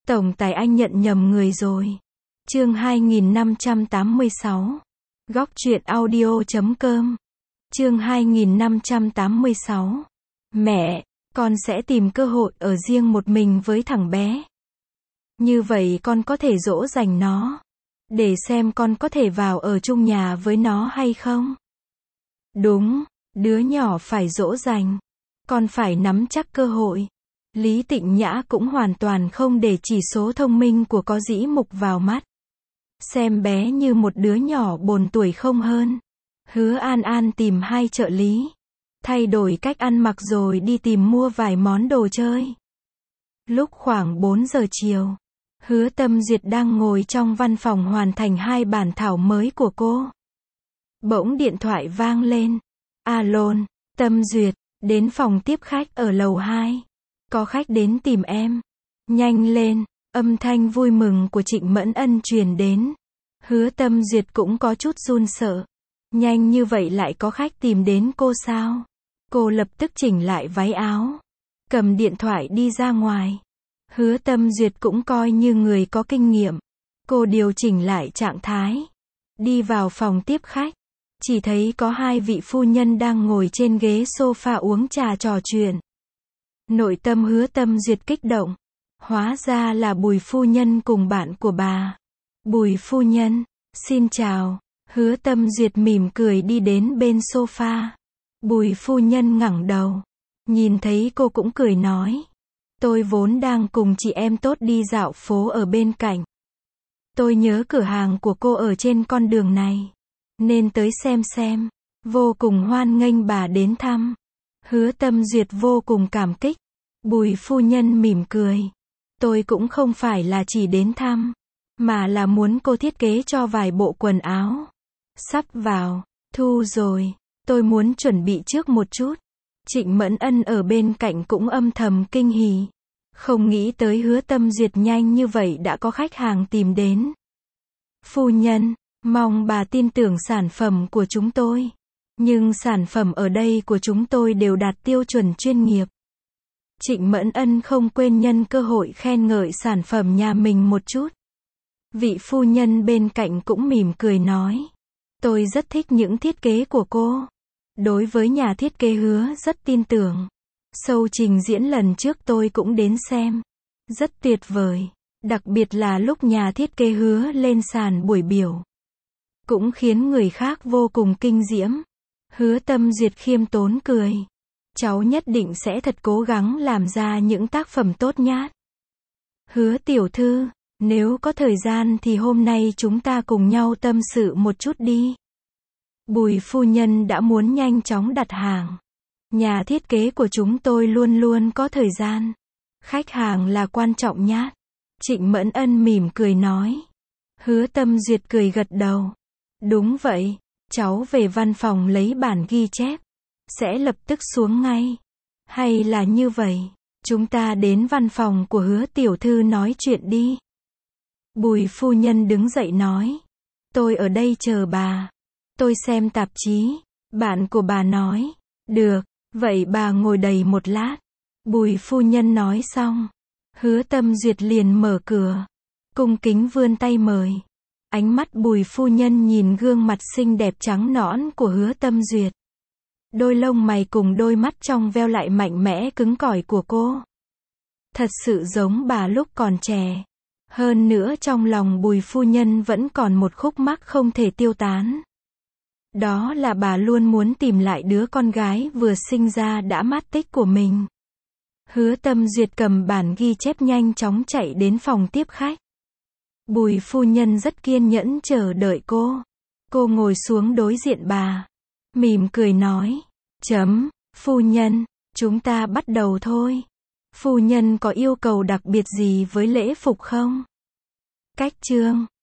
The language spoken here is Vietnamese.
Tổng tài anh nhận nhầm người rồi. Chương 2586. Góc truyện audio.com. Chương 2586. Mẹ, con sẽ tìm cơ hội ở riêng một mình với thằng bé. Như vậy con có thể dỗ dành nó. Để xem con có thể vào ở chung nhà với nó hay không. Đúng, đứa nhỏ phải dỗ dành. Con phải nắm chắc cơ hội. Lý Tịnh Nhã cũng hoàn toàn không để chỉ số thông minh của có dĩ mục vào mắt. Xem bé như một đứa nhỏ bồn tuổi không hơn. Hứa An An tìm hai trợ lý. Thay đổi cách ăn mặc rồi đi tìm mua vài món đồ chơi. Lúc khoảng 4 giờ chiều, Hứa Tâm Duyệt đang ngồi trong văn phòng hoàn thành hai bản thảo mới của cô. Bỗng điện thoại vang lên. Alo, Tâm Duyệt, đến phòng tiếp khách ở lầu 2. Có khách đến tìm em. Nhanh lên, âm thanh vui mừng của Trịnh Mẫn Ân truyền đến. Hứa Tâm Duyệt cũng có chút run sợ. Nhanh như vậy lại có khách tìm đến cô sao? Cô lập tức chỉnh lại váy áo. Cầm điện thoại đi ra ngoài. Hứa Tâm Duyệt cũng coi như người có kinh nghiệm. Cô điều chỉnh lại trạng thái. Đi vào phòng tiếp khách. Chỉ thấy có hai vị phu nhân đang ngồi trên ghế sofa uống trà trò chuyện. Nội tâm Hứa Tâm Duyệt kích động. Hóa ra là Bùi phu nhân cùng bạn của bà. Bùi phu nhân, xin chào. Hứa Tâm Duyệt mỉm cười đi đến bên sofa. Bùi phu nhân ngẩng đầu. Nhìn thấy cô cũng cười nói. Tôi vốn đang cùng chị em tốt đi dạo phố ở bên cạnh. Tôi nhớ cửa hàng của cô ở trên con đường này. Nên tới xem. Vô cùng hoan nghênh bà đến thăm. Hứa Tâm Duyệt vô cùng cảm kích. Bùi phu nhân mỉm cười. Tôi cũng không phải là chỉ đến thăm. Mà là muốn cô thiết kế cho vài bộ quần áo. Sắp vào thu rồi. Tôi muốn chuẩn bị trước một chút. Trịnh Mẫn Ân ở bên cạnh cũng âm thầm kinh hỉ. Không nghĩ tới Hứa Tâm Duyệt nhanh như vậy đã có khách hàng tìm đến. Phu nhân, mong bà tin tưởng sản phẩm của chúng tôi. Nhưng sản phẩm ở đây của chúng tôi đều đạt tiêu chuẩn chuyên nghiệp. Trịnh Mẫn Ân không quên nhân cơ hội khen ngợi sản phẩm nhà mình một chút. Vị phu nhân bên cạnh cũng mỉm cười nói. Tôi rất thích những thiết kế của cô. Đối với nhà thiết kế Hứa rất tin tưởng. Show trình diễn lần trước tôi cũng đến xem. Rất tuyệt vời. Đặc biệt là lúc nhà thiết kế Hứa lên sàn buổi biểu. Cũng khiến người khác vô cùng kinh diễm. Hứa Tâm Duyệt khiêm tốn cười. Cháu nhất định sẽ thật cố gắng làm ra những tác phẩm tốt nhát. Hứa tiểu thư, nếu có thời gian thì hôm nay chúng ta cùng nhau tâm sự một chút đi. Bùi phu nhân đã muốn nhanh chóng đặt hàng. Nhà thiết kế của chúng tôi luôn luôn có thời gian. Khách hàng là quan trọng nhát. Trịnh Mẫn Ân mỉm cười nói. Hứa Tâm Duyệt cười gật đầu. Đúng vậy, cháu về văn phòng lấy bản ghi chép. Sẽ lập tức xuống ngay. Hay là như vậy, chúng ta đến văn phòng của Hứa tiểu thư nói chuyện đi. Bùi phu nhân đứng dậy nói. Tôi ở đây chờ bà. Tôi xem tạp chí. Bạn của bà nói. Được, vậy bà ngồi đầy một lát. Bùi phu nhân nói xong. Hứa Tâm Duyệt liền mở cửa. Cung kính vươn tay mời. Ánh mắt Bùi phu nhân nhìn gương mặt xinh đẹp trắng nõn của Hứa Tâm Duyệt. Đôi lông mày cùng đôi mắt trong veo lại mạnh mẽ cứng cỏi của cô. Thật sự giống bà lúc còn trẻ. Hơn nữa trong lòng Bùi phu nhân vẫn còn một khúc mắc không thể tiêu tán. Đó là bà luôn muốn tìm lại đứa con gái vừa sinh ra đã mất tích của mình. Hứa Tâm Duyệt cầm bản ghi chép nhanh chóng chạy đến phòng tiếp khách. Bùi phu nhân rất kiên nhẫn chờ đợi cô. Cô ngồi xuống đối diện bà. Mỉm cười nói. Phu nhân, chúng ta bắt đầu thôi. Phu nhân có yêu cầu đặc biệt gì với lễ phục không? Cách chương